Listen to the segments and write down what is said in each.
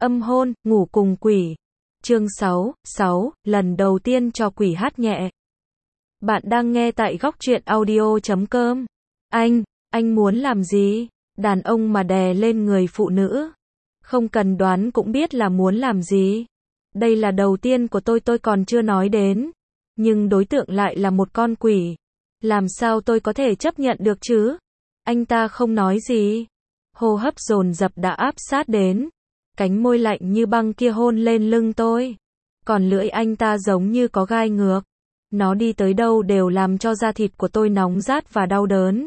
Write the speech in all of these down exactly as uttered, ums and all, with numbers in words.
Âm hôn, ngủ cùng quỷ. Chương sáu, sáu, lần đầu tiên cho quỷ hát nhẹ. Bạn đang nghe tại góc truyện audio chấm com. Anh, anh muốn làm gì? Đàn ông mà đè lên người phụ nữ. Không cần đoán cũng biết là muốn làm gì. Đây là đầu tiên của tôi tôi còn chưa nói đến. Nhưng đối tượng lại là một con quỷ. Làm sao tôi có thể chấp nhận được chứ? Anh ta không nói gì. Hô hấp dồn dập đã áp sát đến. Cánh môi lạnh như băng kia hôn lên lưng tôi. Còn lưỡi anh ta giống như có gai ngược. Nó đi tới đâu đều làm cho da thịt của tôi nóng rát và đau đớn.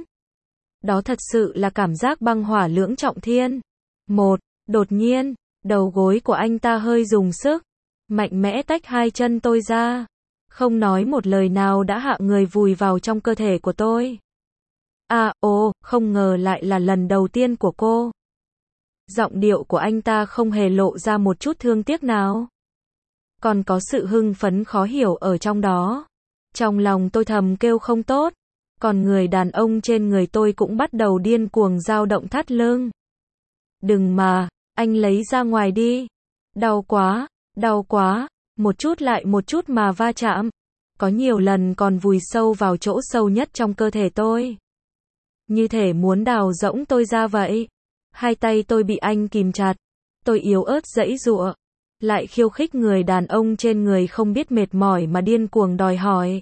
Đó thật sự là cảm giác băng hỏa lưỡng trọng thiên. Một, đột nhiên, đầu gối của anh ta hơi dùng sức. Mạnh mẽ tách hai chân tôi ra. Không nói một lời nào đã hạ người vùi vào trong cơ thể của tôi. À, ồ, không ngờ lại là lần đầu tiên của cô. Giọng điệu của anh ta không hề lộ ra một chút thương tiếc nào. Còn có sự hưng phấn khó hiểu ở trong đó. Trong lòng tôi thầm kêu không tốt. Còn người đàn ông trên người tôi cũng bắt đầu điên cuồng dao động thắt lưng. Đừng mà, anh lấy ra ngoài đi. Đau quá, đau quá, một chút lại một chút mà va chạm. Có nhiều lần còn vùi sâu vào chỗ sâu nhất trong cơ thể tôi. Như thể muốn đào rỗng tôi ra vậy. Hai tay tôi bị anh kìm chặt. Tôi yếu ớt giãy giụa. Lại khiêu khích người đàn ông trên người không biết mệt mỏi mà điên cuồng đòi hỏi.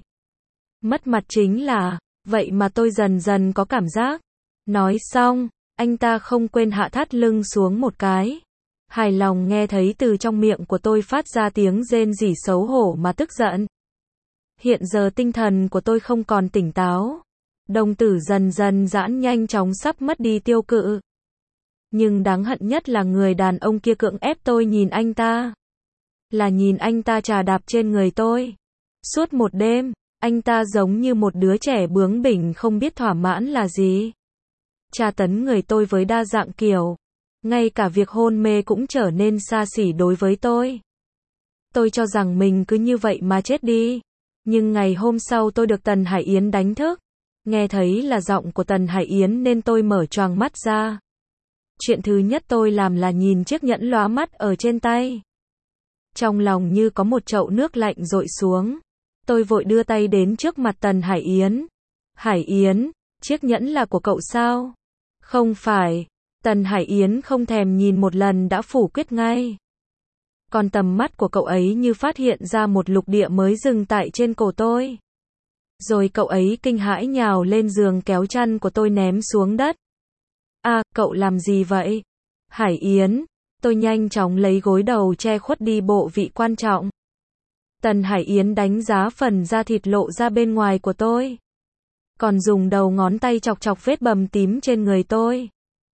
Mất mặt chính là, vậy mà tôi dần dần có cảm giác. Nói xong, anh ta không quên hạ thắt lưng xuống một cái. Hài lòng nghe thấy từ trong miệng của tôi phát ra tiếng rên rỉ xấu hổ mà tức giận. Hiện giờ tinh thần của tôi không còn tỉnh táo. Đồng tử dần dần giãn nhanh chóng sắp mất đi tiêu cự. Nhưng đáng hận nhất là người đàn ông kia cưỡng ép tôi nhìn anh ta. Là nhìn anh ta chà đạp trên người tôi. Suốt một đêm, anh ta giống như một đứa trẻ bướng bỉnh không biết thỏa mãn là gì. Tra tấn người tôi với đa dạng kiểu. Ngay cả việc hôn mê cũng trở nên xa xỉ đối với tôi. Tôi cho rằng mình cứ như vậy mà chết đi. Nhưng ngày hôm sau tôi được Tần Hải Yến đánh thức. Nghe thấy là giọng của Tần Hải Yến nên tôi mở choàng mắt ra. Chuyện thứ nhất tôi làm là nhìn chiếc nhẫn lóa mắt ở trên tay. Trong lòng như có một chậu nước lạnh dội xuống. Tôi vội đưa tay đến trước mặt Tần Hải Yến. Hải Yến, chiếc nhẫn là của cậu sao? Không phải. Tần Hải Yến không thèm nhìn một lần đã phủ quyết ngay. Còn tầm mắt của cậu ấy như phát hiện ra một lục địa mới dừng tại trên cổ tôi. Rồi cậu ấy kinh hãi nhào lên giường kéo chăn của tôi ném xuống đất. À, cậu làm gì vậy? Hải Yến, tôi nhanh chóng lấy gối đầu che khuất đi bộ vị quan trọng. Tần Hải Yến đánh giá phần da thịt lộ ra bên ngoài của tôi. Còn dùng đầu ngón tay chọc chọc vết bầm tím trên người tôi.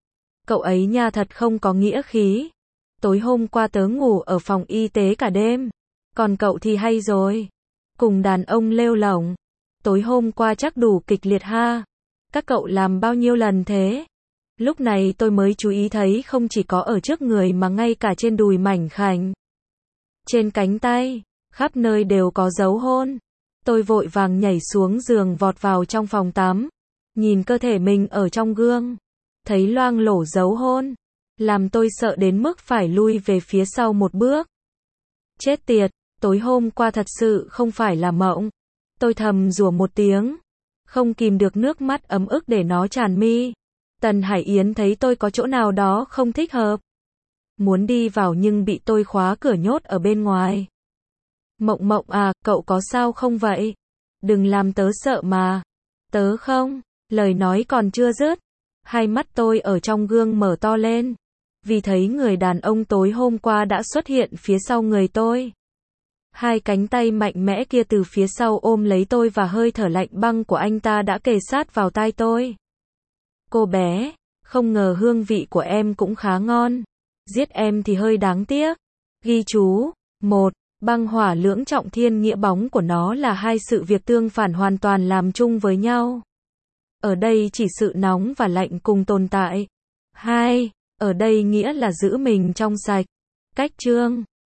Cậu ấy nha thật không có nghĩa khí. Tối hôm qua tớ ngủ ở phòng y tế cả đêm. Còn cậu thì hay rồi. Cùng đàn ông lêu lổng. Tối hôm qua chắc đủ kịch liệt ha. Các cậu làm bao nhiêu lần thế? Lúc này tôi mới chú ý thấy không chỉ có ở trước người mà ngay cả trên đùi mảnh khảnh. Trên cánh tay, khắp nơi đều có dấu hôn. Tôi vội vàng nhảy xuống giường vọt vào trong phòng tắm. Nhìn cơ thể mình ở trong gương. Thấy loang lổ dấu hôn. Làm tôi sợ đến mức phải lui về phía sau một bước. Chết tiệt, tối hôm qua thật sự không phải là mộng. Tôi thầm rủa một tiếng. Không kìm được nước mắt ấm ức để nó tràn mi. Tần Hải Yến thấy tôi có chỗ nào đó không thích hợp. Muốn đi vào nhưng bị tôi khóa cửa nhốt ở bên ngoài. Mộng Mộng à, cậu có sao không vậy? Đừng làm tớ sợ mà. Tớ không, lời nói còn chưa dứt. Hai mắt tôi ở trong gương mở to lên. Vì thấy người đàn ông tối hôm qua đã xuất hiện phía sau người tôi. Hai cánh tay mạnh mẽ kia từ phía sau ôm lấy tôi và hơi thở lạnh băng của anh ta đã kề sát vào tai tôi. Cô bé, không ngờ hương vị của em cũng khá ngon. Giết em thì hơi đáng tiếc. Ghi chú. Một. Băng hỏa lưỡng trọng thiên nghĩa bóng của nó là hai sự việc tương phản hoàn toàn làm chung với nhau. Ở đây chỉ sự nóng và lạnh cùng tồn tại. Hai. Ở đây nghĩa là giữ mình trong sạch. Cách chương.